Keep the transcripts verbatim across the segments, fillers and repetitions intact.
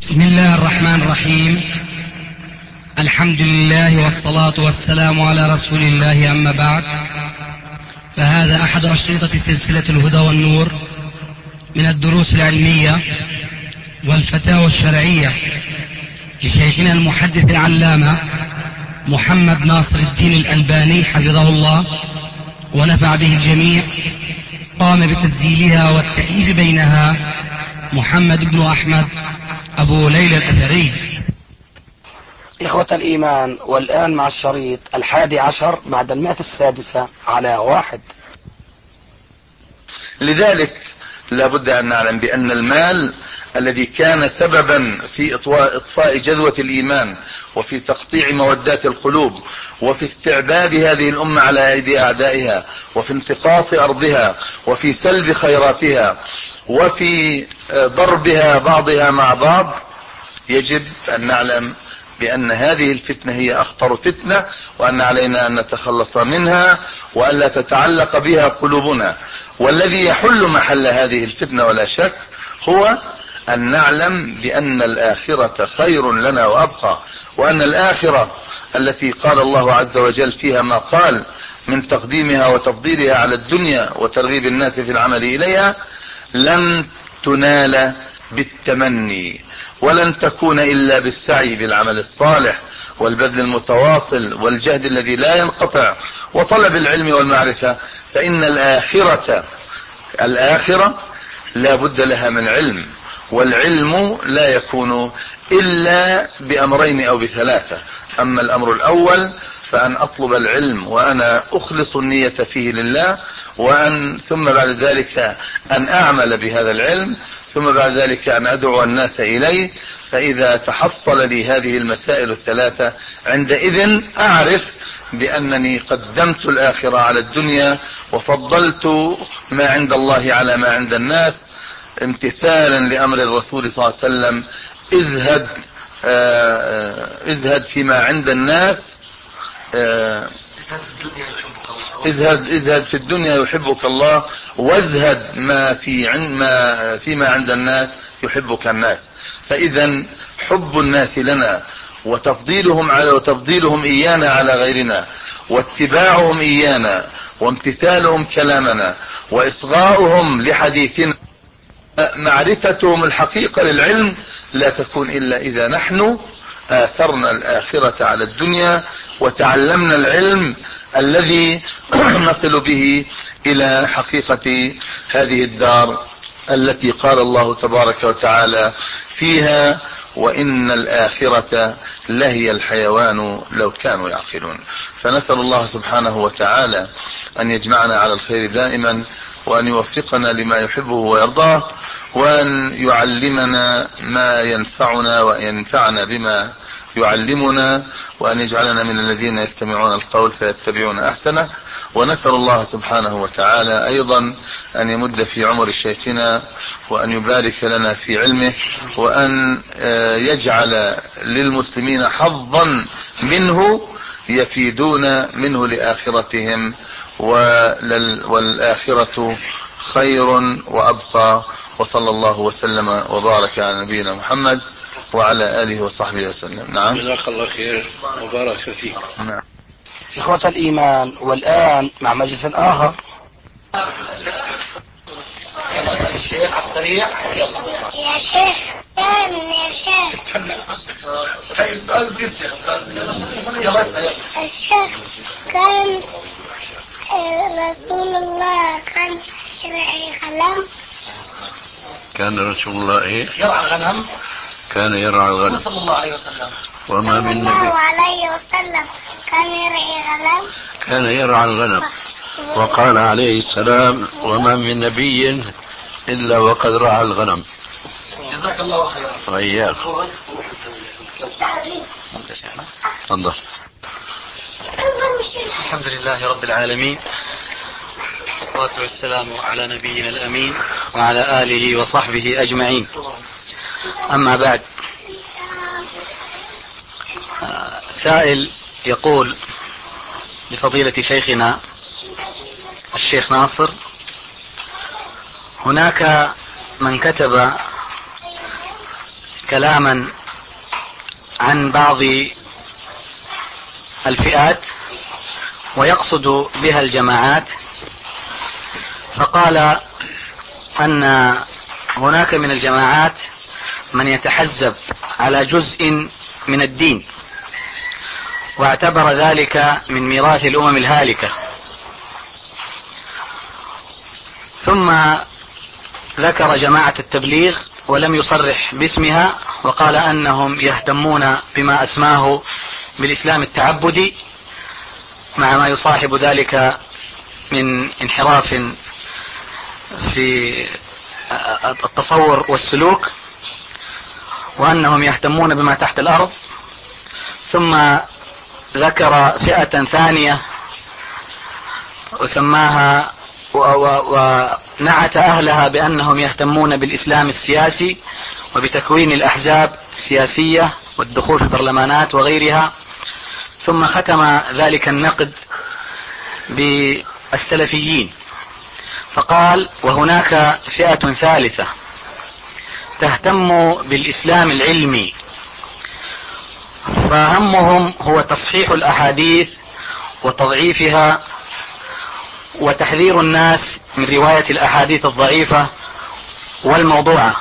بسم الله الرحمن الرحيم. الحمد لله والصلاة والسلام على رسول الله، أما بعد، فهذا أحد أشرطة سلسلة الهدى والنور من الدروس العلمية والفتاوى الشرعية لشيخنا المحدث العلامة محمد ناصر الدين الألباني حفظه الله ونفع به الجميع. قام بتسجيلها والتأليف بينها محمد بن أحمد أبو ليلى الأثري. إخوة الإيمان، والآن مع الشريط الحادي عشر بعد المئة السادسة على واحد. لذلك لا بد أن نعلم بأن المال الذي كان سببا في إطفاء جذوة الإيمان وفي تقطيع مودات القلوب وفي استعباد هذه الأمة على أيدي أعدائها وفي انتقاص أرضها وفي سلب خيراتها وفي ضربها بعضها مع بعض، يجب أن نعلم بأن هذه الفتنة هي أخطر فتنة، وأن علينا أن نتخلص منها وأن لا تتعلق بها قلوبنا. والذي يحل محل هذه الفتنة ولا شك هو أن نعلم بأن الآخرة خير لنا وأبقى، وأن الآخرة التي قال الله عز وجل فيها ما قال من تقديمها وتفضيلها على الدنيا وترغيب الناس في العمل إليها لن تنال بالتمني، ولن تكون إلا بالسعي بالعمل الصالح والبذل المتواصل والجهد الذي لا ينقطع وطلب العلم والمعرفة. فإن الآخرة الآخرة لا بد لها من علم، والعلم لا يكون إلا بأمرين أو بثلاثة. أما الأمر الأول فأن أطلب العلم وأنا أخلص النية فيه لله، وأن ثم بعد ذلك أن أعمل بهذا العلم، ثم بعد ذلك أن أدعو الناس إليه. فإذا تحصل لي هذه المسائل الثلاثة عندئذ أعرف بأنني قدمت الآخرة على الدنيا وفضلت ما عند الله على ما عند الناس، امتثالا لأمر الرسول صلى الله عليه وسلم: ازهد ازهد فيما عند الناس، ازهد ازهد في الدنيا يحبك الله، وازهد ما في ما فيما عند الناس يحبك الناس. فإذا حب الناس لنا وتفضيلهم على وتفضيلهم إيانا على غيرنا واتباعهم إيانا وامتثالهم كلامنا وإصغاؤهم لحديثنا، معرفتهم الحقيقة للعلم لا تكون إلا إذا نحن آثرنا الآخرة على الدنيا وتعلمنا العلم الذي نصل به إلى حقيقة هذه الدار التي قال الله تبارك وتعالى فيها: وإن الآخرة لهي الحيوان لو كانوا يعقلون. فنسأل الله سبحانه وتعالى أن يجمعنا على الخير دائما، وأن يوفقنا لما يحبه ويرضاه، وأن يعلمنا ما ينفعنا وأن ينفعنا بما يعلمنا، وأن يجعلنا من الذين يستمعون القول فيتبعون أحسنه. ونسأل الله سبحانه وتعالى أيضا أن يمد في عمر شيخنا، وأن يبارك لنا في علمه، وأن يجعل للمسلمين حظا منه يفيدون منه لآخرتهم، والآخرة خير وأبقى. وصلى الله وسلم وبارك على نبينا محمد وعلى آله وصحبه وسلم. نعم، جزاك الله خير وبارك فيك. نعم. إخوة الإيمان، والآن مع مجلس آخر. الشيخ السريع. يا شيخ كان يا شيخ الشيخ كان رسول الله كان يرعى غنم. كان رسول الله ايه؟ يرعى غنم. كان يرعى الغنم صلى الله عليه وسلم. وما من صلى الله نبي عليه وسلم كان يرعى غنم. كان يرعى الغنم. وقال عليه السلام: وما من نبي إلا وقد رعى الغنم. جزاك الله خيرا. وإياك. تفضل. الحمد لله رب العالمين، والصلاة والسلام على نبينا الأمين وعلى آله وصحبه أجمعين. أما بعد، سائل يقول لفضيلة شيخنا الشيخ ناصر: هناك من كتب كلاما عن بعض الفئات ويقصد بها الجماعات، فقال أن هناك من الجماعات من يتحزب على جزء من الدين، واعتبر ذلك من ميراث الأمم الهالكة. ثم ذكر جماعة التبليغ ولم يصرح باسمها، وقال أنهم يهتمون بما أسماه بالإسلام التعبدي، مع ما يصاحب ذلك من انحراف في التصور والسلوك، وأنهم يهتمون بما تحت الأرض. ثم ذكر فئة ثانية وسماها ونعت أهلها بأنهم يهتمون بالإسلام السياسي وبتكوين الأحزاب السياسية والدخول في البرلمانات وغيرها. ثم ختم ذلك النقد بالسلفيين، فقال: وهناك فئة ثالثة تهتم بالإسلام العلمي، فهمهم هو تصحيح الأحاديث وتضعيفها وتحذير الناس من رواية الأحاديث الضعيفة والموضوعة،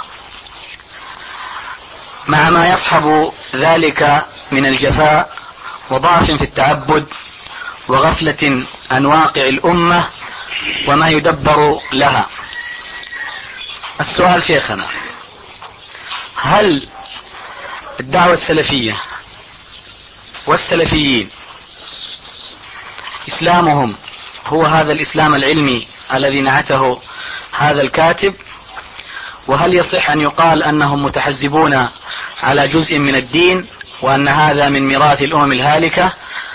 مع ما يصحب ذلك من الجفاء وضعف في التعبد وغفلة عن واقع الأمة وما يدبر لها. السؤال شيخنا: هل الدعوة السلفية والسلفيين إسلامهم هو هذا الإسلام العلمي الذي نعته هذا الكاتب؟ وهل يصح أن يقال أنهم متحزبون على جزء من الدين وأن هذا من ميراث الأمم الهالكة،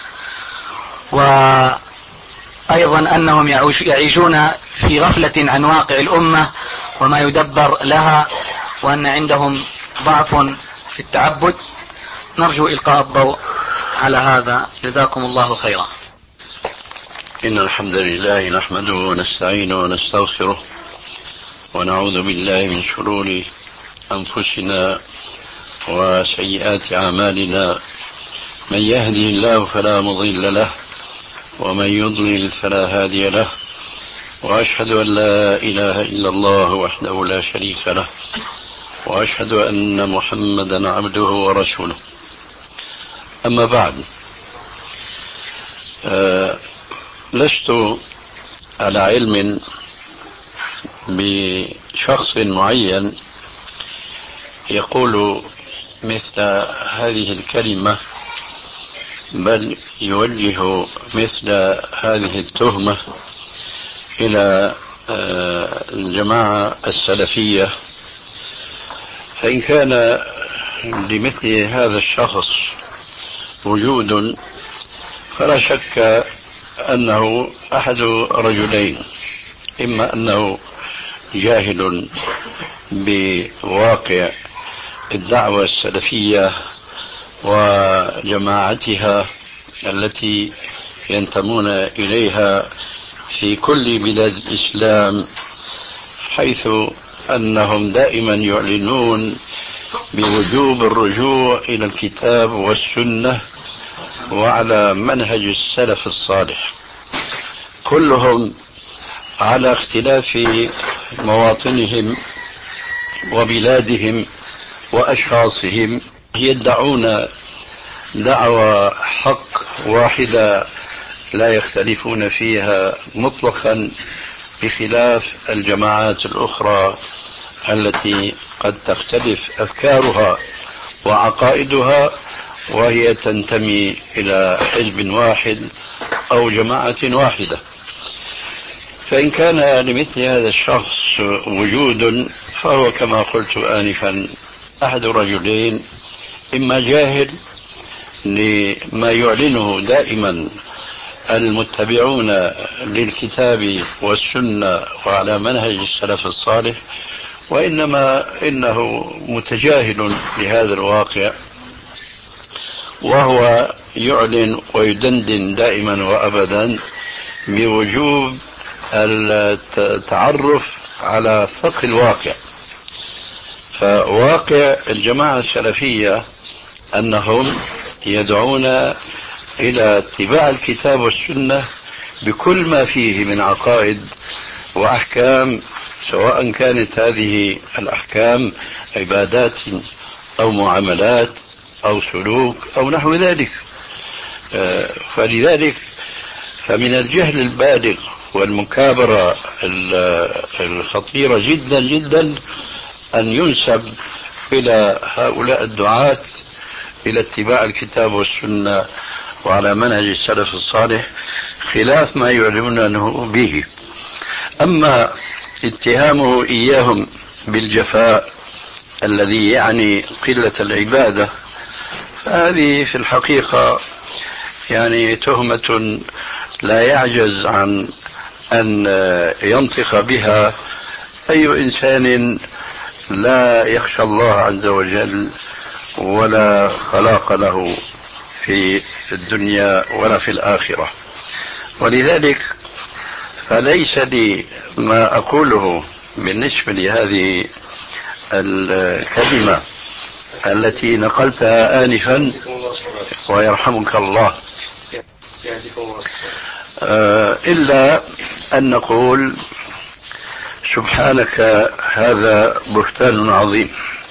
وأيضا أنهم يعيشون في غفلة عن واقع الأمة وما يدبر لها، وأن عندهم ضعف في التعبد؟ نرجو إلقاء الضوء على هذا، جزاكم الله خيرا. إن الحمد لله نحمده ونستعينه ونستغفره ونعوذ بالله من شرور أنفسنا وسيئات أعمالنا، من يهدي الله فلا مضل له ومن يضلل فلا هادي له، وأشهد أن لا إله إلا الله وحده لا شريك له، وأشهد أن محمدا عبده ورسوله. أما بعد، أه لست على علم بشخص معين يقول مثل هذه الكلمة، بل يوجه مثل هذه التهمة إلى الجماعة السلفية. فإن كان لمثل هذا الشخص وجود فلا شك أنه أحد رجلين: إما أنه جاهل بواقع الدعوة السلفية وجماعتها التي ينتمون إليها في كل بلاد الإسلام، حيث أنهم دائما يعلنون بوجوب الرجوع إلى الكتاب والسنة وعلى منهج السلف الصالح، كلهم على اختلاف مواطنهم وبلادهم وأشخاصهم يدعون دعوة حق واحدة لا يختلفون فيها مطلقا، بخلاف الجماعات الأخرى التي قد تختلف أفكارها وعقائدها وهي تنتمي إلى حزب واحد أو جماعة واحدة. فإن كان لمثل هذا الشخص وجود فهو كما قلت آنفا أحد رجلين: إما جاهل لما يعلنه دائما المتبعون للكتاب والسنة وعلى منهج السلف الصالح، وإنما إنه متجاهل لهذا الواقع، وهو يعلن ويدندن دائما وأبدا بوجوب التعرف على فقه الواقع. فواقع الجماعة السلفية أنهم يدعون إلى اتباع الكتاب والسنة بكل ما فيه من عقائد وأحكام، سواء كانت هذه الأحكام عبادات أو معاملات أو سلوك أو نحو ذلك. فلذلك فمن الجهل البالغ والمكابرة الخطيرة جدا جدا أن ينسب إلى هؤلاء الدعاة إلى اتباع الكتاب والسنة وعلى منهج السلف الصالح خلاف ما يعلمونه به. أما اتهامه إياهم بالجفاء الذي يعني قلة العبادة فهذه في الحقيقة يعني تهمة لا يعجز عن أن ينطق بها أي إنسان لا يخشى الله عز وجل ولا خلاق له في الدنيا ولا في الآخرة. ولذلك فليس لي ما أقوله بالنسبة لهذه الكلمة التي نقلتها آنفا ويرحمك الله إلا أن نقول سبحانك هذا بهتان عظيم.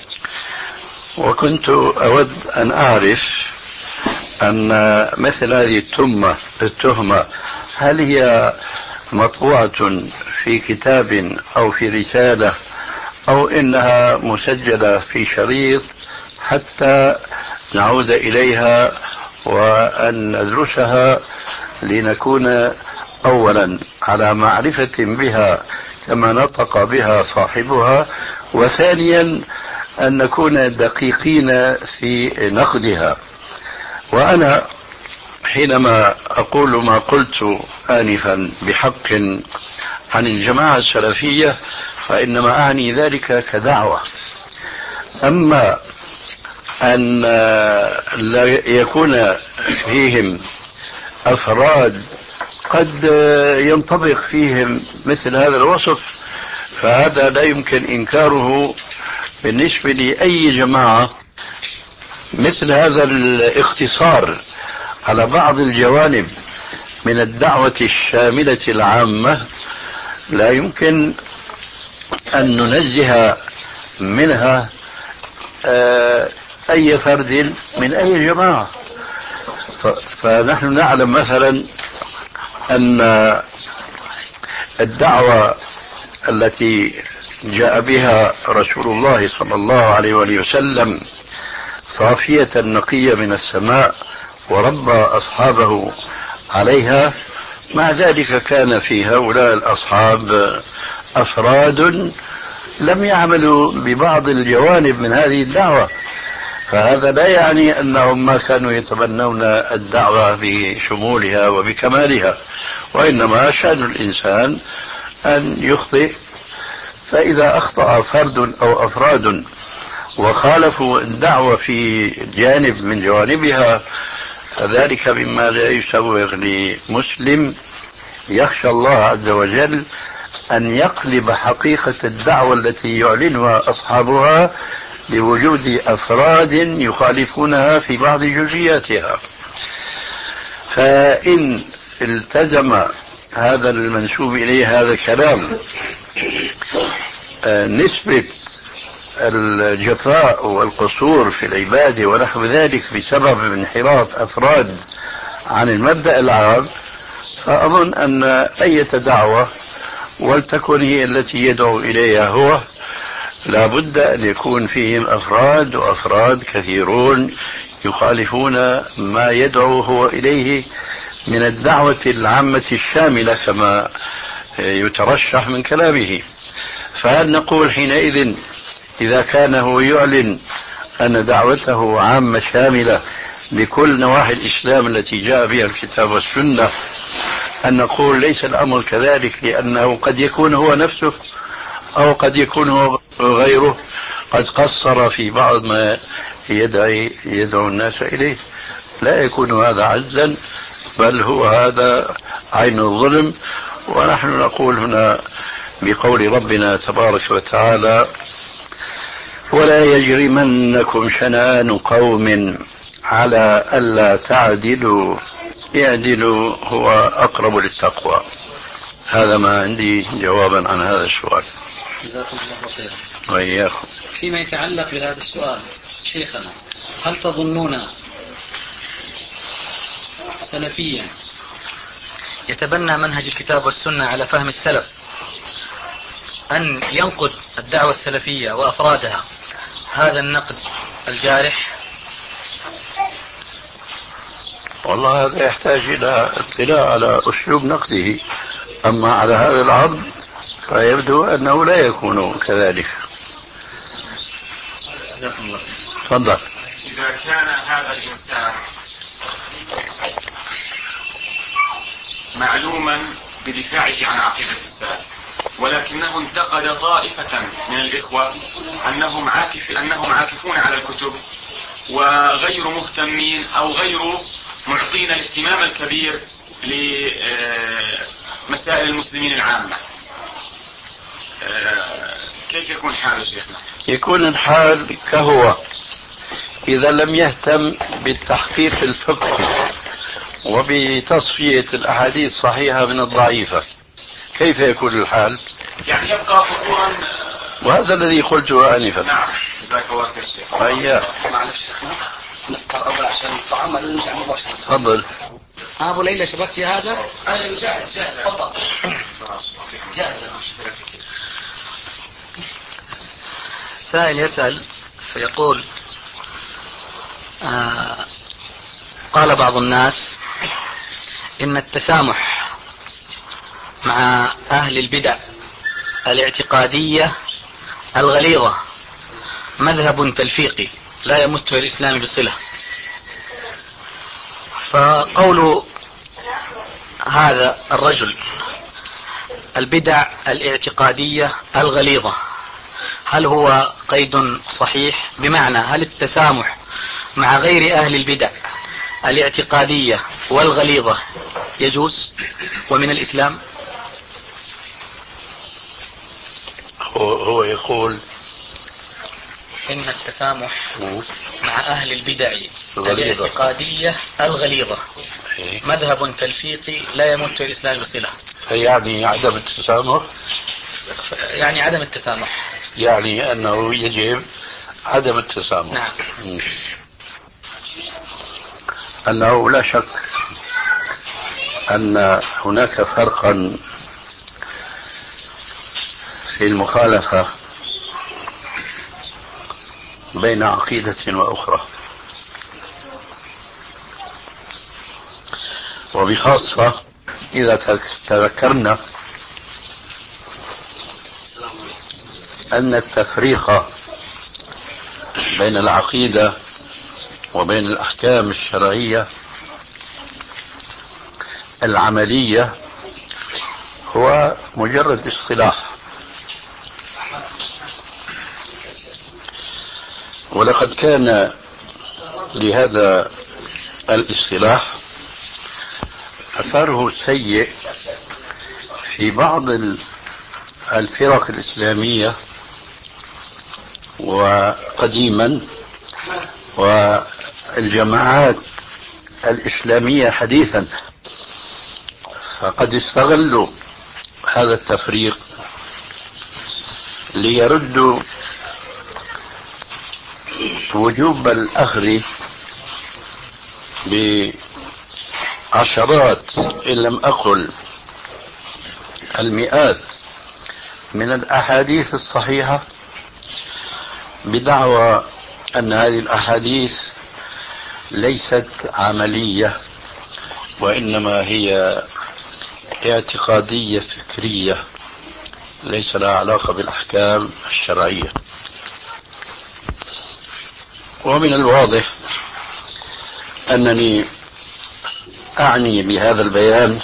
وكنت أود أن أعرف أن مثل هذه التهمة التهمة هل هي مطبوعة في كتاب أو في رسالة أو إنها مسجلة في شريط حتى نعود إليها وأن ندرسها لنكون أولا على معرفة بها كما نطق بها صاحبها، وثانيا أن نكون دقيقين في نقدها. وأنا حينما أقول ما قلت آنفا بحق عن الجماعة السلفية فإنما أعني ذلك كدعوة. أما أن لا يكون فيهم أفراد قد ينطبق فيهم مثل هذا الوصف فهذا لا يمكن إنكاره بالنسبة لأي جماعة. مثل هذا الاختصار على بعض الجوانب من الدعوة الشاملة العامة لا يمكن أن ننزه منها أي فرد من أي جماعة. فنحن نعلم مثلا أن الدعوة التي جاء بها رسول الله صلى الله عليه وآله وسلم صافية نقية من السماء وربى أصحابه عليها، مع ذلك كان في هؤلاء الأصحاب أفراد لم يعملوا ببعض الجوانب من هذه الدعوة. فهذا لا يعني أنهم ما كانوا يتبنون الدعوة بشمولها وبكمالها، وإنما شأن الإنسان أن يخطئ. فإذا أخطأ فرد أو أفراد وخالفوا الدعوة في جانب من جوانبها فذلك مما لا يسوغ لمسلم يخشى الله عز وجل أن يقلب حقيقة الدعوة التي يعلنها أصحابها لوجود أفراد يخالفونها في بعض جزئياتها. فإن التزم هذا المنسوب إليه هذا الكلام نسبة الجفاء والقصور في العبادة ونحو ذلك بسبب انحراف أفراد عن المبدأ العام، فأظن أن أي دعوة ولتكن هي التي يدعو إليها هو لا بد أن يكون فيهم أفراد وأفراد كثيرون يخالفون ما يدعو هو إليه من الدعوة العامة الشاملة كما يترشح من كلامه. فهل نقول حينئذ إذا كان هو يعلن أن دعوته عامة شاملة لكل نواحي الإسلام التي جاء بها الكتاب والسنة أن نقول ليس الأمر كذلك، لأنه قد يكون هو نفسه أو قد يكون هو غيره قد قصر في بعض ما يدعي يدعو الناس إليه؟ لا يكون هذا عجزا، بل هو هذا عين الظلم. ونحن نقول هنا بقول ربنا تبارك وتعالى: ولا يجرمنكم شنآن قوم على ألا تعدلوا اعدلوا هو أقرب للتقوى. هذا ما عندي جوابا عن هذا السؤال. جزاكم الله خيرا. وإياكم. فيما يتعلق بهذا السؤال شيخنا، هل تظنون سلفيا يتبنى منهج الكتاب والسنة على فهم السلف أن ينقد الدعوة السلفية وأفرادها هذا النقد الجارح؟ والله هذا يحتاج إلى اطلاع على أسلوب نقده، أما على هذا العرض فيبدو أنه لا يكون كذلك. جزاكم الله خير. تفضل. إذا كان هذا الإنسان معلوما بدفاعه عن عقيدة السلف، ولكنه انتقد طائفة من الإخوة أنهم عاكف أنهم عاكفون على الكتب وغير مهتمين أو غير معطين الاهتمام الكبير لمسائل المسلمين العامة، كيف يكون حال شيخنا؟ يكون الحال كهو إذا لم يهتم بالتحقيق الفقهي وبتصفية الأحاديث الصحيحة من الضعيفة. كيف يكون الحال؟ يعني يبقى فخورا، وهذا الذي قلته آنفا. نعم. جزاك الله خير شيخ. أياه. معلش نختار أول عشان الطعام اللي نرجع مباشرة. تفضل. أبو ليلى شبكت هذا؟ أنا جاهز جاهز تفضل. جاهز. سائل يسأل فيقول آه قال بعض الناس إن التسامح مع أهل البدع الاعتقادية الغليظة مذهب تلفيقي لا يمت الإسلام بصلة، فقول هذا الرجل البدع الاعتقادية الغليظة هل هو قيد صحيح؟ بمعنى هل التسامح مع غير أهل البدع الاعتقادية والغليظة يجوز ومن الإسلام؟ هو, هو يقول إن التسامح مع أهل البدع الغليظة. الاعتقادية الغليظة إيه؟ مذهب تلفيقي لا يمت الإسلام بصلة. يعني عدم التسامح، يعني عدم التسامح، يعني أنه يجب عدم التسامح. نعم. م. أنه لا شك أن هناك فرقا في المخالفة بين عقيدة وأخرى، وبخاصة إذا تذكرنا أن التفريق بين العقيدة وبين الأحكام الشرعية العملية هو مجرد اصطلاح، ولقد كان لهذا الاصطلاح أثره السيء في بعض الفرق الإسلامية وقديما والجماعات الإسلامية حديثا، فقد استغلوا هذا التفريق ليردوا وجوب الأخذ بعشرات إن لم أقل المئات من الأحاديث الصحيحة بدعوى أن هذه الأحاديث ليست عملية وإنما هي اعتقادية فكرية ليس لها علاقة بالأحكام الشرعية. ومن الواضح أنني أعني بهذا البيان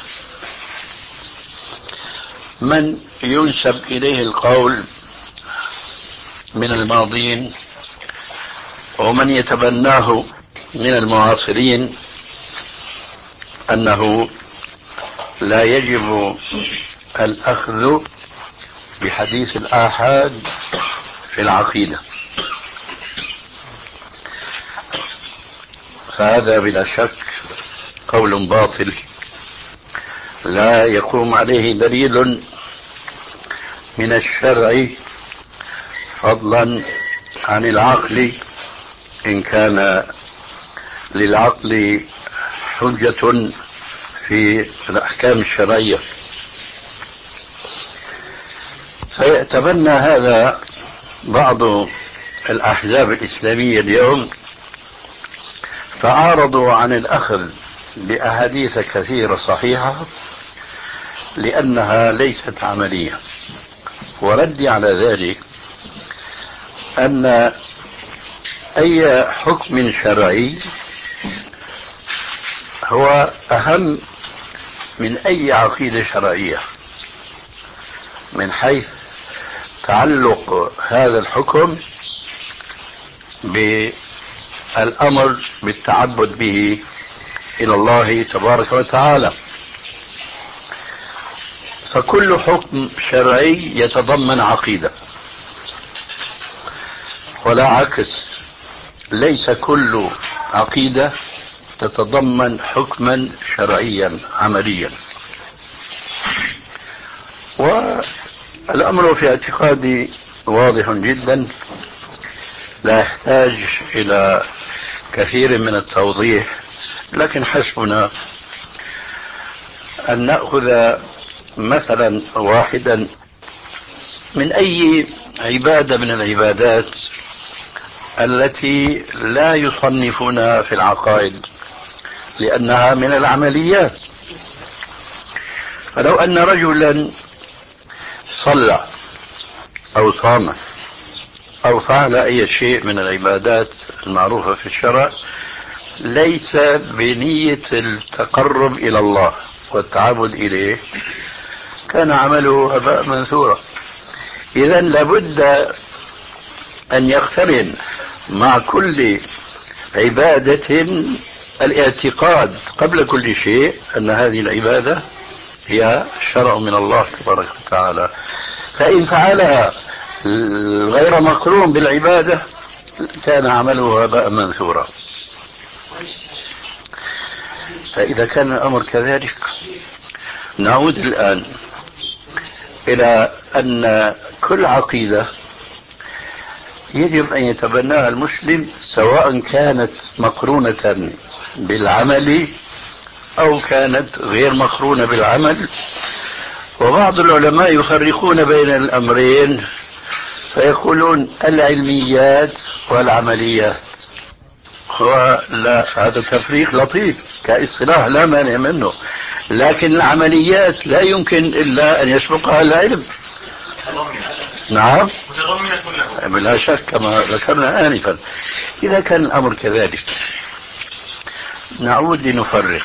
من ينسب إليه القول من الماضين ومن يتبناه من المعاصرين أنه لا يجب الأخذ بحديث الآحاد في العقيدة. فهذا بلا شك قول باطل لا يقوم عليه دليل من الشرع فضلا عن العقل، إن كان للعقل حجة في الأحكام الشرعية. فيتبنى هذا بعض الأحزاب الإسلامية اليوم، فعارضوا عن الأخذ بأحاديث كثيرة صحيحة لأنها ليست عملية. وردي على ذلك أن أي حكم شرعي هو أهم من أي عقيدة شرعية، من حيث تعلق هذا الحكم بالأمر بالتعبد به إلى الله تبارك وتعالى. فكل حكم شرعي يتضمن عقيدة، ولا عكس، ليس كل عقيدة تتضمن حكما شرعيا عمليا. والأمر في اعتقادي واضح جدا، لا يحتاج إلى كثير من التوضيح، لكن حسبنا أن نأخذ مثلا واحدا من أي عبادة من العبادات التي لا يصنفونها في العقائد لأنها من العمليات. فلو أن رجلا صلى أو صام أو فعل أي شيء من العبادات المعروفة في الشرع ليس بنية التقرب إلى الله والتعبد إليه، كان عمله هباء منثورا. إذن لابد أن يقترن مع كل عبادة الاعتقاد قبل كل شيء أن هذه العبادة هي شرع من الله تبارك وتعالى. فإن فعلها غير مقرون بالعبادة كان عمله هباء منثورا. فإذا كان الأمر كذلك، نعود الآن إلى أن كل عقيدة يجب أن يتبناها المسلم سواء كانت مقرونة بالعمل أو كانت غير مقرونة بالعمل. وبعض العلماء يفرقون بين الأمرين فيقولون العلميات والعمليات. لا، هذا تفريق لطيف كاصطلاح لا مانع منه، لكن العمليات لا يمكن إلا أن يسبقها العلم. نعم، بلا شك كما ذكرنا آنفا. إذا كان الأمر كذلك نعود لنفرق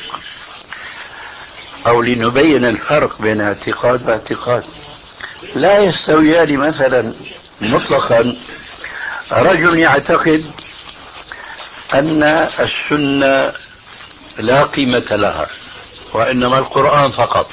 أو لنبين الفرق بين اعتقاد واعتقاد. لا يستويان مثلا مطلقا رجل يعتقد أن السنة لا قيمة لها وإنما القرآن فقط،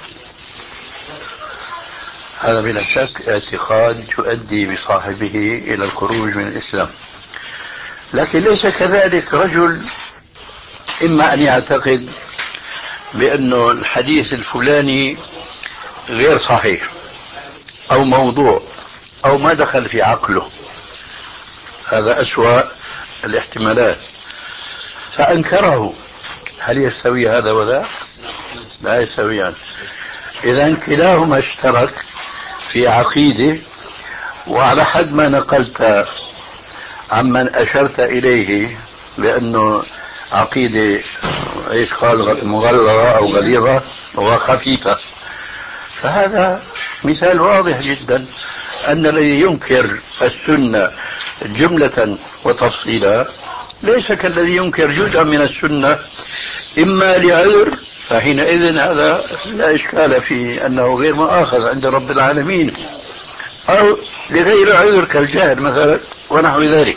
هذا بلا شك اعتقاد يؤدي بصاحبه إلى الخروج من الإسلام. لكن ليس كذلك رجل إما أن يعتقد بأنه الحديث الفلاني غير صحيح أو موضوع أو ما دخل في عقله، هذا أسوأ الاحتمالات، فأنكره. هل يستوي هذا وذا؟ لا يستويان. إذن كلاهما اشترك في عقيدة، وعلى حد ما نقلت عمن أشرت إليه بأنه عقيدة ايش قال مغلظة أو غليظة وخفيفة، فهذا مثال واضح جدا أن الذي ينكر السنة جملة وتفصيلا ليس كالذي ينكر جزءا من السنة، إما لعذر فحينئذ هذا لا إشكال في أنه غير مؤاخذ عند رب العالمين، أو لغير عذر كالجهل مثلا ونحو ذلك.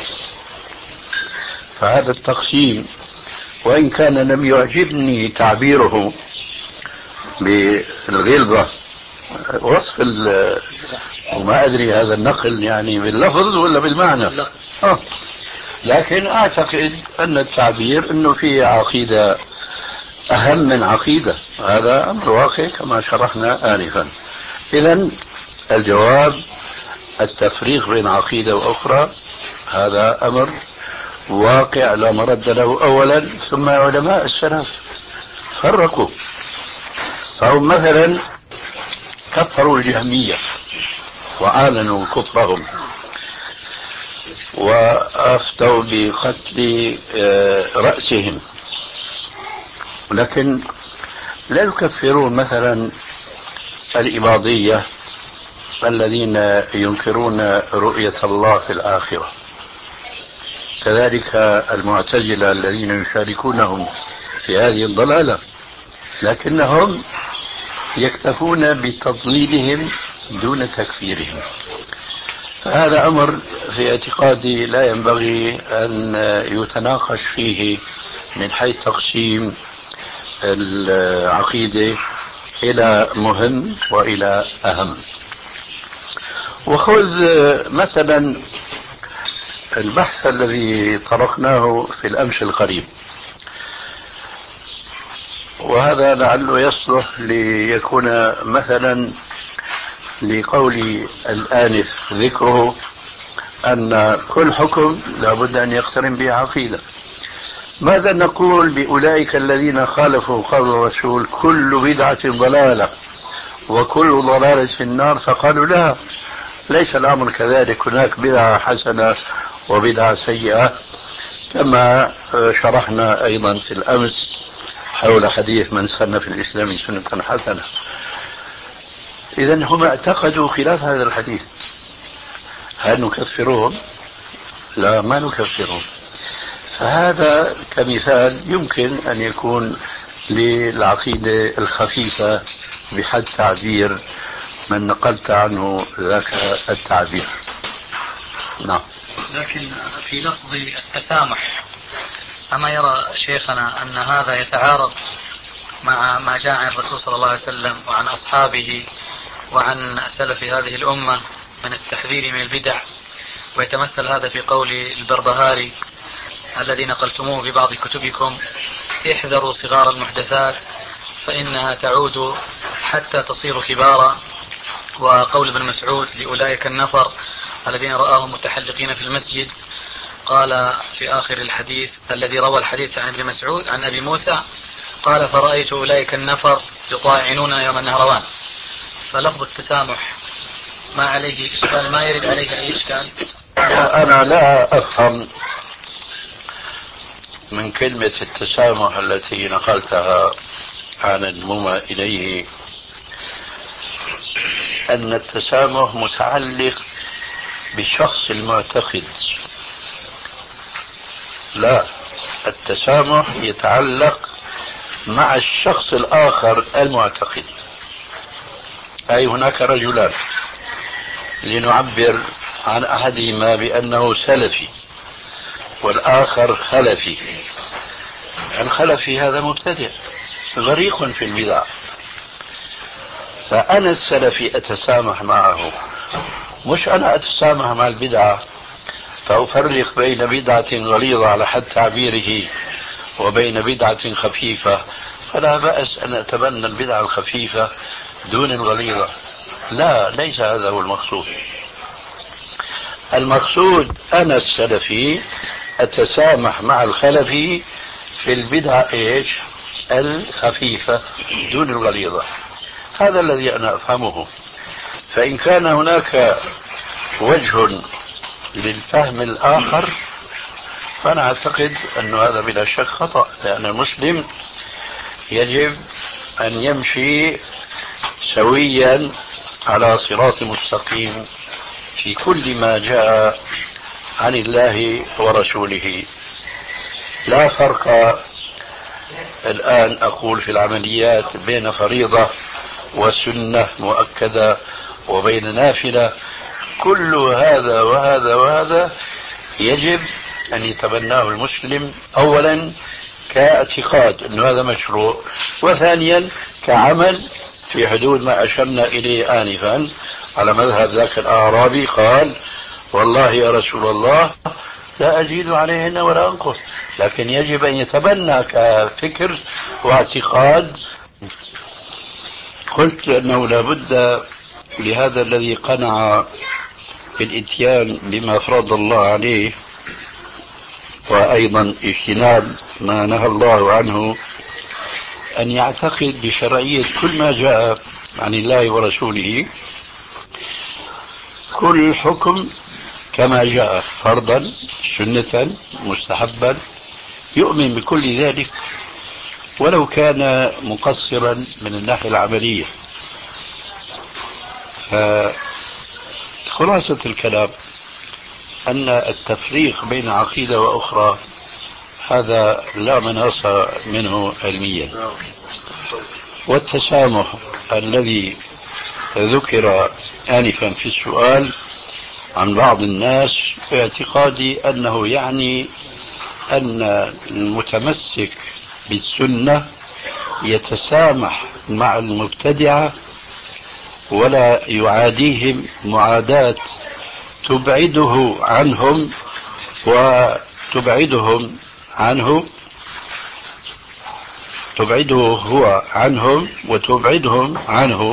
فهذا التقسيم وإن كان لم يعجبني تعبيره بالغلظة وصف وما أدري هذا النقل يعني باللفظ ولا بالمعنى، آه. لكن أعتقد أن التعبير أنه في عقيدة أهم من عقيدة، هذا أمر واقع كما شرحنا آنفا. إذن الجواب التفريق بين عقيدة وأخرى هذا أمر واقع لا مرد له أولا، ثم علماء السلف فرقوا، فهم مثلا كفروا الجهمية وأعلنوا كفرهم وأفتوا بقتل رأسهم، لكن لا يكفرون مثلا الإباضية الذين ينكرون رؤية الله في الآخرة، كذلك المعتزلة الذين يشاركونهم في هذه الضلالة، لكنهم يكتفون بتضليلهم دون تكفيرهم. فهذا أمر في اعتقادي لا ينبغي أن يتناقش فيه من حيث تقسيم العقيدة إلى مهم وإلى أهم. وخذ مثلا البحث الذي طرقناه في الأمس القريب، وهذا لعله يصلح ليكون مثلا لقول الآنف ذكره أن كل حكم لابد أن يقترن به عقيدة. ماذا نقول بأولئك الذين خالفوا قول الرسول كل بدعة ضلالة وكل ضلالة في النار؟ فقالوا لا، ليس الأمر كذلك، هناك بدعة حسنة وبدعة سيئة، كما شرحنا أيضا في الأمس حول حديث من سن في الإسلام سنة حسنة. إذن هم اعتقدوا خلاف هذا الحديث، هل نكفرهم؟ لا، ما نكفرهم. فهذا كمثال يمكن أن يكون للعقيدة الخفيفة بحد تعبير من نقلت عنه ذاك التعبير. نعم. لكن في لفظ التسامح، أما يرى شيخنا أن هذا يتعارض مع ما جاء عن الرسول صلى الله عليه وسلم وعن أصحابه وعن سلف هذه الأمة من التحذير من البدع، ويتمثل هذا في قول البربهاري الذي نقلتموه في بعض كتبكم: احذروا صغار المحدثات فإنها تعود حتى تصير كبارا. وقول ابن مسعود لأولئك النفر الذين رآهم متحلقين في المسجد، قال في آخر الحديث الذي روى الحديث عن ابن مسعود عن أبي موسى، قال: فرأيت أولئك النفر يطاعنون يوم النهروان. فلفظ التسامح ما عليه إشكال، ما يرد عليه أي إشكال. أنا لا أفهم من كلمة التسامح التي نقلتها عن المومى إليه أن التسامح متعلق بالشخص المعتقد. لا، التسامح يتعلق مع الشخص الآخر المعتقد. أي هناك رجلان لنعبر عن أحدهما بأنه سلفي والآخر خلفي. الخلفي هذا مبتدع غريق في البدع، فأنا السلفي أتسامح معه، مش أنا أتسامح مع البدعة فأفرق بين بدعة غليظة على حد تعبيره وبين بدعة خفيفة. فلا بأس أن أتبنى البدعة الخفيفة دون الغليظة. لا، ليس هذا هو المقصود. المقصود أنا السلفي أتسامح مع الخلفي في البدعة إيش؟ الخفيفة دون الغليظة. هذا الذي أنا أفهمه. فإن كان هناك وجه للفهم الآخر فأنا أعتقد أن هذا بلا شك خطأ، لأن المسلم يجب أن يمشي سويا على صراط مستقيم في كل ما جاء عن الله ورسوله. لا فرق الآن أقول في العمليات بين فريضة وسنة مؤكدة وبين نافلة. كل هذا وهذا وهذا يجب أن يتبناه المسلم، أولا كاعتقاد أن هذا مشروع، وثانيا كعمل في حدود ما أشرنا إليه آنفا على مذهب ذاك الأعرابي قال: والله يا رسول الله لا أزيد عليهن ولا أنقص، لكن يجب أن يتبنى كفكر واعتقاد. قلت أنه لا بد لهذا الذي قنع بالإتيان بما فرض الله عليه وأيضا اجتناب ما نهى الله عنه أن يعتقد بشرعية كل ما جاء عن الله ورسوله، كل حكم كما جاء فرضا سنة مستحبا، يؤمن بكل ذلك ولو كان مقصرا من الناحية العملية. فخلاصة الكلام أن التفريق بين عقيدة وأخرى هذا لا مناص منه علميا. والتسامح الذي ذكر آنفا في السؤال عن بعض الناس باعتقادي أنه يعني أن المتمسك بالسنة يتسامح مع المبتدعة ولا يعاديهم معاداة تبعده عنهم وتبعدهم عنه، تبعده هو عنهم وتبعدهم عنه،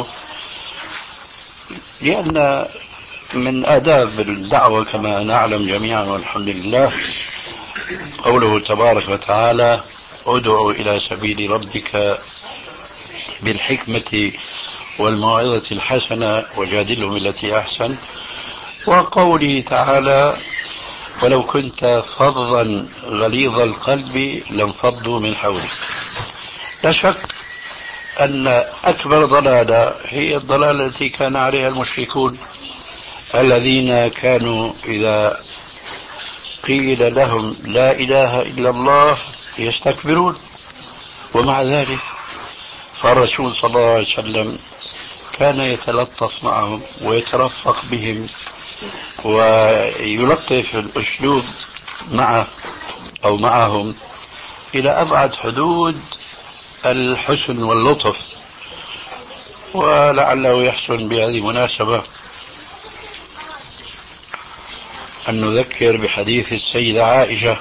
لأن من آداب الدعوة كما نعلم جميعا والحمد لله قوله تبارك وتعالى: ادعوا إلى سبيل ربك بالحكمة والموعظة الحسنة وجادلهم بالتي أحسن، وقوله تعالى: ولو كنت فظا غليظ القلب لانفضوا من حولك. لا شك أن أكبر ضلالة هي الضلالة التي كان عليها المشركون الذين كانوا إذا قيل لهم لا إله إلا الله يستكبرون. ومع ذلك فالرسول صلى الله عليه وسلم كان يتلطف معهم ويترفق بهم ويلطف الأسلوب معه أو معهم إلى أبعد حدود الحسن واللطف. ولعله يحسن بهذه المناسبة أن نذكر بحديث السيدة عائشة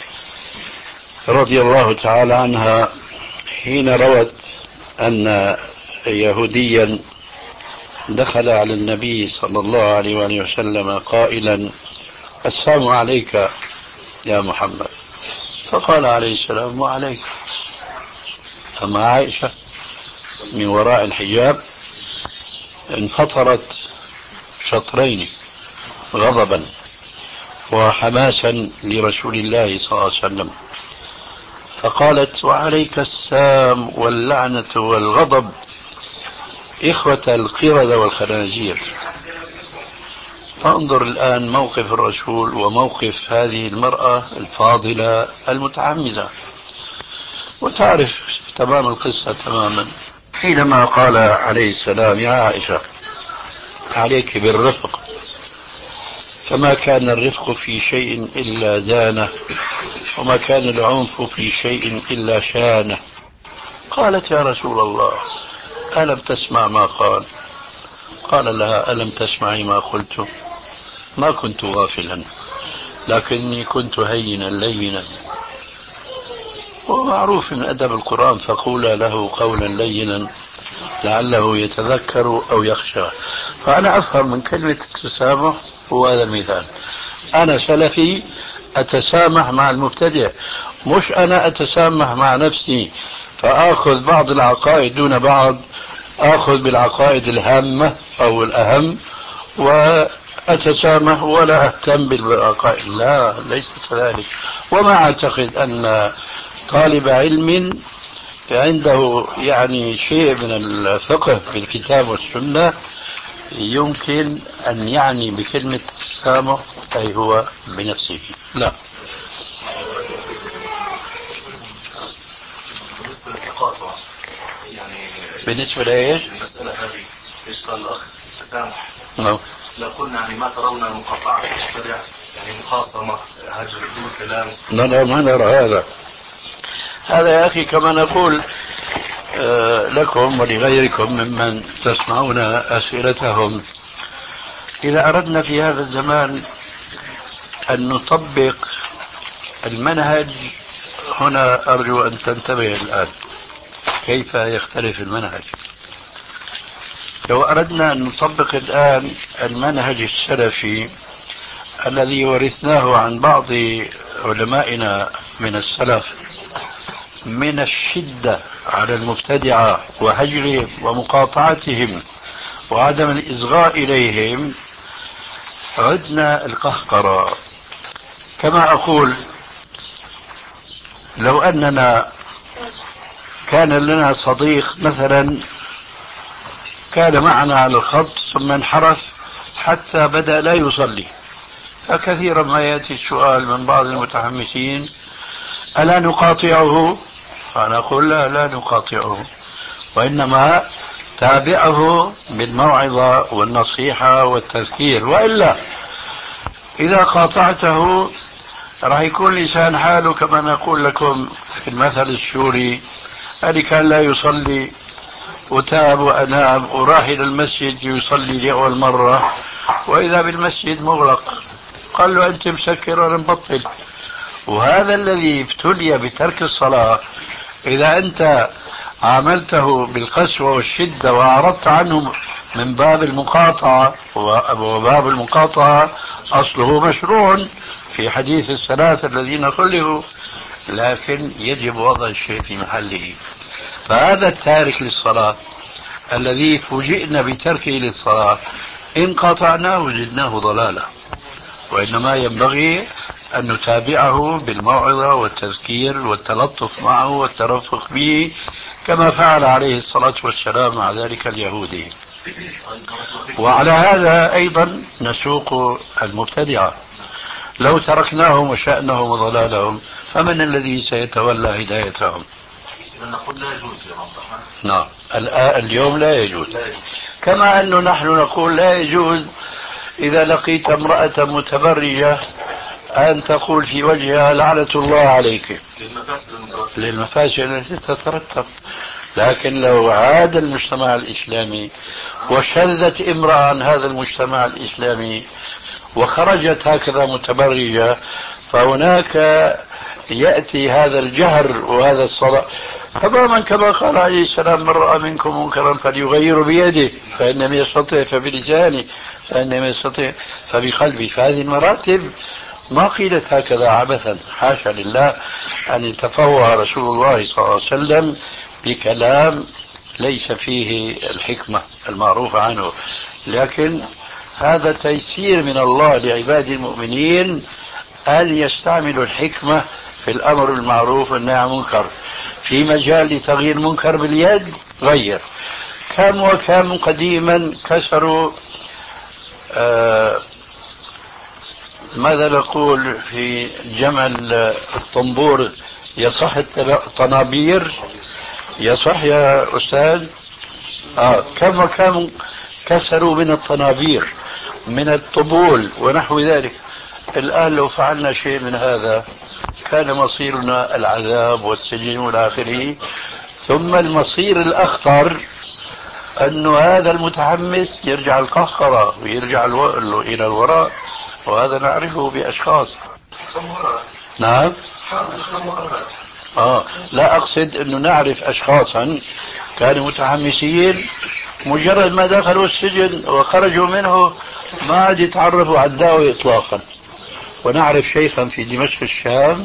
رضي الله تعالى عنها حين روت أن يهوديا دخل على النبي صلى الله عليه وآله وسلم قائلا: السلام عليك يا محمد. فقال عليه السلام: وعليك. أما عائشة من وراء الحجاب انفطرت شطرين غضبا وحماسا لرسول الله صلى الله عليه وسلم، فقالت: وعليك السام واللعنة والغضب إخوة القردة والخنازير. فانظر الآن موقف الرسول وموقف هذه المرأة الفاضلة المتعمدة، وتعرف تمام القصة تماما. حينما قال عليه السلام: يا عائشة عليك بالرفق، فما كان الرفق في شيء إلا زانه، وما كان العنف في شيء إلا شانه. قالت: يا رسول الله ألم تسمع ما قال؟ قال لها: ألم تسمعي ما قلت؟ ما كنت غافلا، لكني كنت هينا لينا. ومعروف من أدب القرآن: فقولا له قولا لينا لعله يتذكر أو يخشى. فأنا أفهم من كلمة التسامح هو هذا المثال. أنا سلفي أتسامح مع المبتدع، مش أنا أتسامح مع نفسي فآخذ بعض العقائد دون بعض، آخذ بالعقائد الهامة أو الأهم وأتسامح ولا أهتم بالعقائد. لا، ليس كذلك. وما أعتقد أن طالب علم عنده يعني شيء من الفقه في الكتاب والسنة يمكن أن يعني بكلمة التسامح أي هو بنفسه. لا. بالنسبة للتقاطع يعني بالنسبة لإيش؟ المسألة هذه إيش قال الأخ تسامح؟ نعم. لا قلنا يعني ما ترون مقاطعة المبتدع يعني مخاصمة هجر بدون كلام؟ لا لا ما نرى هذا. هذا يا أخي كما نقول آه لكم ولغيركم ممن تسمعون أسئلتهم، إذا أردنا في هذا الزمان أن نطبق المنهج هنا أرجو أن تنتبه الآن كيف يختلف المنهج. لو أردنا أن نطبق الآن المنهج السلفي الذي ورثناه عن بعض علمائنا من السلف من الشدة على المبتدعة وهجرهم ومقاطعتهم وعدم الإصغاء إليهم، عدنا القهقرة. كما أقول لو أننا كان لنا صديق مثلا كان معنا على الخط ثم انحرف حتى بدأ لا يصلي، فكثيرا ما يأتي السؤال من بعض المتحمسين: ألا نقاطعه؟ فأنا أقول لا، لا نقاطعه، وإنما تابعه بالموعظة والنصيحة والتذكير، وإلا إذا قاطعته راح يكون لسان حاله كما نقول لكم في المثل السوري: اللي كان لا يصلي وتاب وأناب وراح إلى المسجد يصلي لأول مرة وإذا بالمسجد مغلق، قال له أنت مسكر وأنا مبطل. وهذا الذي ابتلي بترك الصلاة إذا أنت عاملته بالقسوة والشدة وأعرضت عنه من باب المقاطعة، وباب المقاطعة أصله مشروع في حديث الثلاثة الذين خلفوا، لكن يجب وضع الشيء في محله. فهذا التارك للصلاة الذي فوجئنا بتركه للصلاة إن قاطعناه زدناه ضلالة، وإنما ينبغي أن نتابعه بالموعظة والتذكير والتلطف معه والترفق به كما فعل عليه الصلاة والسلام مع ذلك اليهودي. وعلى هذا أيضا نسوق المبتدعة. لو تركناهم وشأنهم وضلالهم فمن الذي سيتولى هدايتهم؟ نقول لا يجوز يا رب. نعم، اليوم لا يجوز. كما أنه نحن نقول لا يجوز إذا لقيت امرأة متبرجة أن تقول في وجهها لعنة الله عليك للمفاسد التي تترتب. لكن لو عاد المجتمع الإسلامي وشذت امرأة عن هذا المجتمع الإسلامي وخرجت هكذا متبرجة، فهناك يأتي هذا الجهر وهذا الصلاة تماما كما قال عليه السلام: من رأى منكم منكرا فليغير بيده فإن لم يستطع فبلسانه فإن لم يستطع فبقلبه. فهذه المراتب ما قيلت هكذا عبثا، حاشا لله أن يتفوه رسول الله صلى الله عليه وسلم بكلام ليس فيه الحكمة المعروفة عنه. لكن هذا تيسير من الله لعباد المؤمنين أن يستعملوا الحكمة في الأمر بالمعروف والنهي عن المنكر. في مجال لتغيير منكر باليد غير. كم وكم قديما كسروا آه ماذا نقول في جمع الطنبور، يصح الطنابير، يصح يا أستاذ؟ آه كم وكم كسروا من الطنابير من الطبول ونحو ذلك. الآن لو فعلنا شيء من هذا كان مصيرنا العذاب والسجن والآخره. ثم المصير الأخطر أن هذا المتحمس يرجع القهقرة ويرجع الو... إلى الوراء، وهذا نعرفه بأشخاص. نعم. آه لا أقصد أنه نعرف أشخاصا كانوا متحمسين مجرد ما دخلوا السجن وخرجوا منه ما عاد يتعرفوا على الدعوة إطلاقا. ونعرف شيخا في دمشق الشام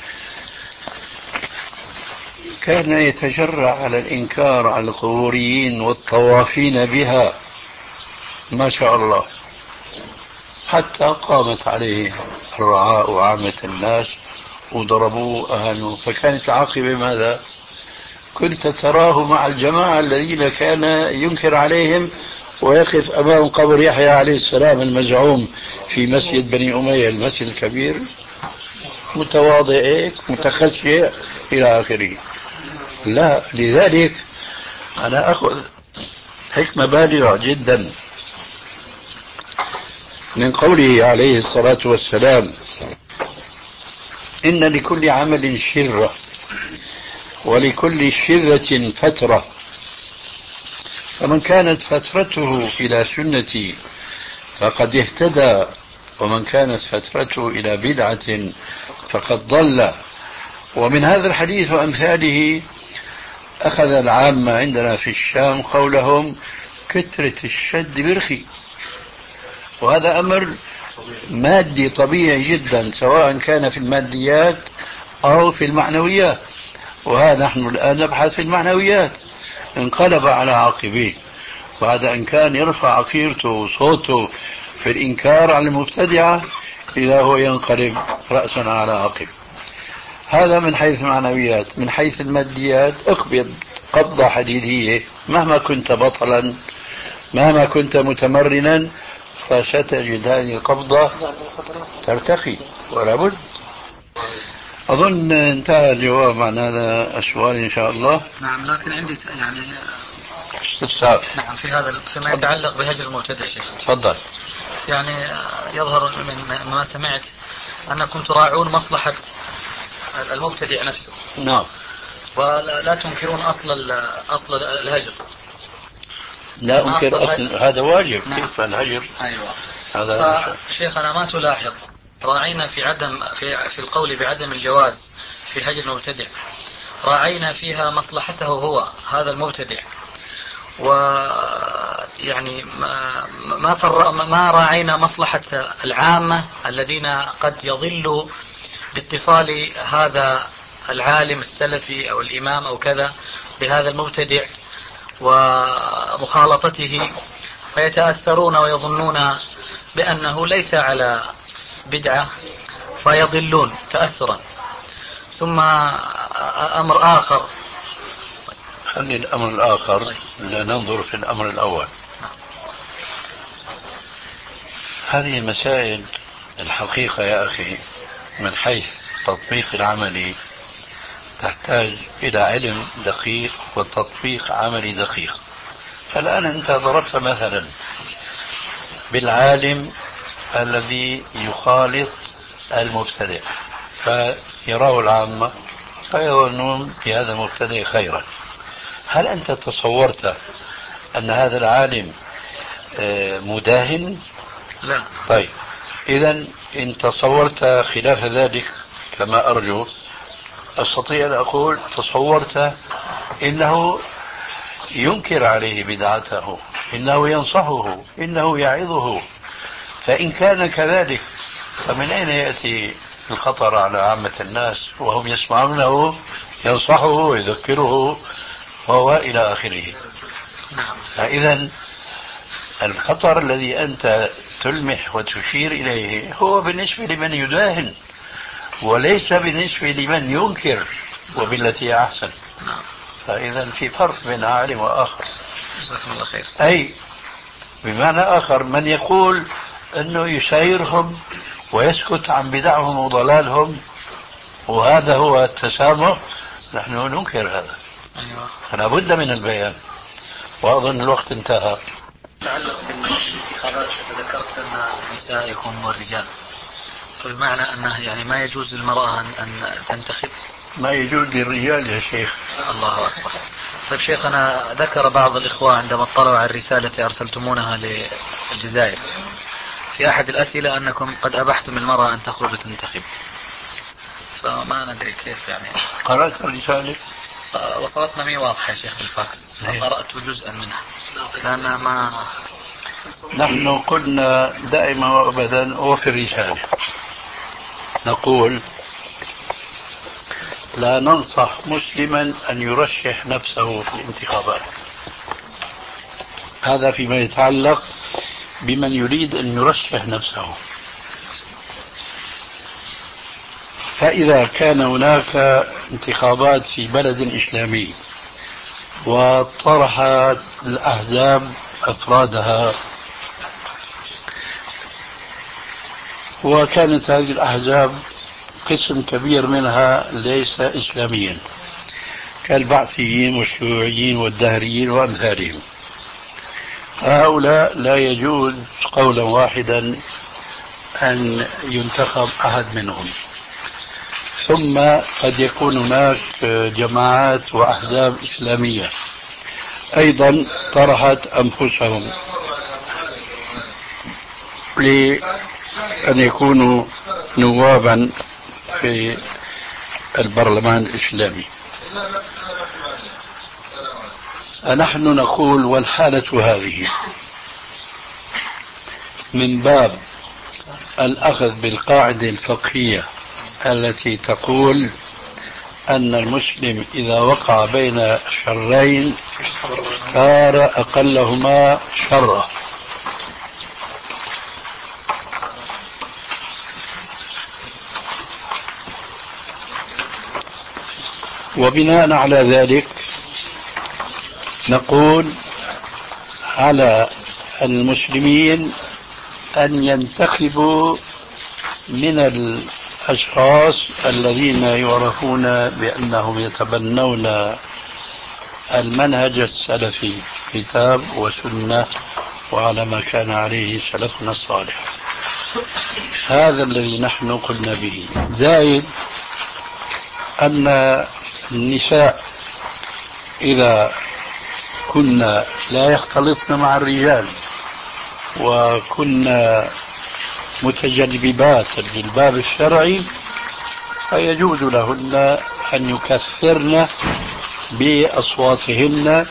كان يتجرع على الإنكار على القبوريين والطوافين بها ما شاء الله، حتى قامت عليه الرعاء وعامة الناس وضربوه أهانوه. فكانت العاقبة ماذا؟ كنت تراه مع الجماعة الذين كان ينكر عليهم ويقف أمام قبر يحيى عليه السلام المزعوم في مسجد بني أمية المسجد الكبير متواضع متخشع إلى آخره. لا، لذلك أنا أخذ حكمة بالغة جدا من قوله عليه الصلاة والسلام: إن لكل عمل شرة ولكل شرة فترة، فمن كانت فترته إلى سنتي فقد اهتدى ومن كانت فترته إلى بدعة فقد ضل. ومن هذا الحديث وأمثاله أخذ العامة عندنا في الشام قولهم كثرة الشد برخي، وهذا أمر مادي طبيعي جدا سواء كان في الماديات أو في المعنويات، وهذا نحن الآن نبحث في المعنويات. انقلب على عقبيه بعد أن كان يرفع عقيرته وصوته في الإنكار على المبتدعة، إذا هو ينقلب رأسا على عقب. هذا من حيث المعنويات. من حيث الماديات اقبض قبضة حديدية مهما كنت بطلا، مهما كنت متمرنا، فستجد هذه القبضة ترتقي ولا بد. أظن انتهى الجواب عن هذا السؤال إن شاء الله. نعم، لكن عندي يعني استفسار. نعم في هذا فيما يتعلق بهجر المبتدع شيخ. تفضل. يعني يظهر من ما سمعت أنكم تراعون مصلحة المبتدع نفسه. نعم. ولا تنكرون أصل أصل الهجر. لا أنكر أصل، هذا واجب. نعم. كيف الهجر؟ أيوة. هذا فشيخنا ما تلاحظ راعينا في عدم في في القول بعدم الجواز في هجر المبتدع، راعينا فيها مصلحته هو هذا المبتدع، ويعني ما ما, فر ما راعينا مصلحة العامة الذين قد يضلوا باتصال هذا العالم السلفي أو الإمام أو كذا بهذا المبتدع ومخالطته، فيتأثرون ويظنون بأنه ليس على بدعة فيضلون تأثرا. ثم أمر آخر، خلي الأمر الآخر لننظر في الأمر الأول. هذه المسائل الحقيقة يا أخي من حيث تطبيق العملي تحتاج إلى علم دقيق وتطبيق عملي دقيق. فالآن أنت ضربت مثلا بالعالم الذي يخالط المبتدع فيراه العامة فيظنون بهذا المبتدع خيرا. هل أنت تصورت أن هذا العالم مداهن؟ لا. طيب إذن إن تصورت خلاف ذلك كما أرجو، أستطيع أن أقول تصورت إنه ينكر عليه بدعته، إنه ينصحه، إنه يعظه. فإن كان كذلك فمن أين يأتي الخطر على عامة الناس وهم يسمعونه ينصحه ويذكره وهو إلى آخره؟ فإذا الخطر الذي أنت تلمح وتشير إليه هو بالنسبة لمن يداهن، وليس بالنسبة لمن ينكر وبالتي أحسن. فإذا في فرق بين عالم وآخر. جزاكم الله خير. أي بمعنى آخر من يقول أنه يسايرهم ويسكت عن بدعهم وضلالهم وهذا هو التسامح، نحن ننكر هذا. أيوة. فلا بد من البيان. وأظن الوقت انتهى. تعلق بالانتخابات ذكرت أن النساء يكونون والرجال، فبمعنى أنه يعني ما يجوز للمرأة أن تنتخب؟ ما يجوز للرجال يا شيخ. الله أكبر. طيب شيخنا، ذكر بعض الإخوة عندما اطلعوا على الرسالة التي أرسلتمونها للجزائر في أحد الأسئلة أنكم قد أبحتم المرأة أن تخرج تنتخب، فما ندري كيف يعني. قرأت الرسالة؟ وصلتنا مي واضحة يا شيخ بالفاكس، فقرأت جزءا منها لأن ما نحن قلنا دائما وأبدا وفي الرسالة نقول لا ننصح مسلما أن يرشح نفسه في الانتخابات. هذا فيما يتعلق بمن يريد أن يرشح نفسه. فإذا كان هناك انتخابات في بلد إسلامي وطرحت الأحزاب أفرادها وكانت هذه الأحزاب قسم كبير منها ليس إسلاميا كالبعثيين والشيوعيين والدهريين وأمثالهم، هؤلاء لا يجوز قولا واحدا أن ينتخب أحد منهم. ثم قد يكون هناك جماعات وأحزاب إسلامية أيضا طرحت أنفسهم أن يكونوا نوابا في البرلمان الإسلامي. فنحن نقول والحالة هذه من باب الأخذ بالقاعدة الفقهية التي تقول أن المسلم إذا وقع بين شرين اختار أقلهما شرا. وبناء على ذلك نقول على المسلمين أن ينتخبوا من الأشخاص الذين يعرفون بأنهم يتبنون المنهج السلفي كتاب وسنة وعلى ما كان عليه سلفنا الصالح. هذا الذي نحن قلنا به. زائد أن النساء إذا كنا لا يختلطن مع الرجال وكنا متجنبات للباب الشرعي فيجوز لهن أن يكثرن بأصواتهن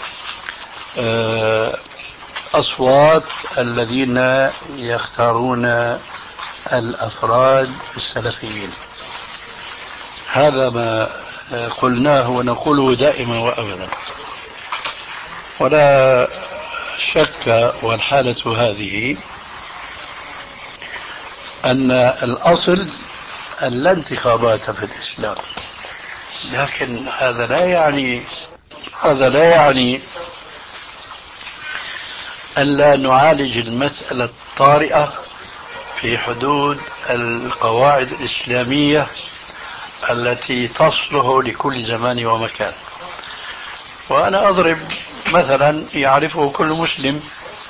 أصوات الذين يختارون الأفراد السلفيين. هذا ما قلناه ونقوله دائما وأبدا. ولا شك والحالة هذه أن الأصل لا انتخابات في الإسلام، لكن هذا لا يعني هذا لا يعني أن لا نعالج المسألة الطارئة في حدود القواعد الإسلامية التي تصلح لكل زمان ومكان. وأنا أضرب مثلا يعرفه كل مسلم: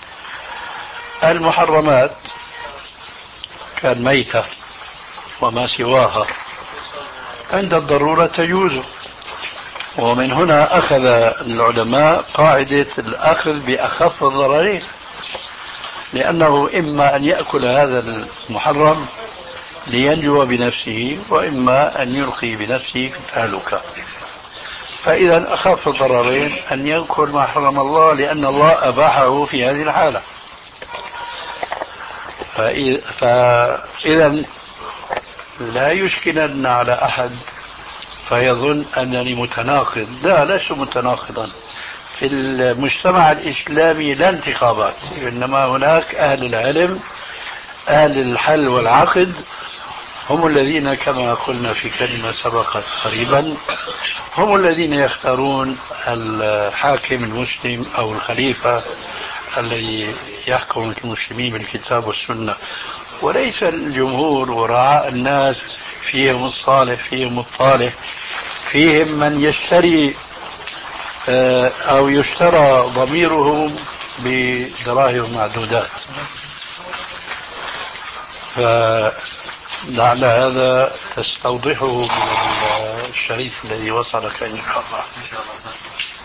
المحرمات كالميتة وما سواها عند الضرورة تجوز. ومن هنا أخذ العلماء قاعدة الأخذ بأخف الضررين، لأنه إما أن يأكل هذا المحرم لينجو بنفسه وإما أن يلقي بنفسه في التهلكة. فإذا أخف الضررين أن يأكل ما حرم الله لأن الله أباحه في هذه الحالة. فإذا لا يشكلن على أحد فيظن أنني متناقض. لا، لست متناقضا. في المجتمع الإسلامي لا انتخابات، إنما هناك أهل العلم أهل الحل والعقد هم الذين كما قلنا في كلمة سبقت قريبا هم الذين يختارون الحاكم المسلم أو الخليفة الذي يحكم المسلمين بالكتاب والسنة، وليس الجمهور ورعاء الناس فيهم الصالح فيهم الطالح، فيهم من يشتري أو يشترى ضميرهم بدراهم معدودات. فلعل هذا تستوضحه من الشريف الذي وصلك إن شاء الله.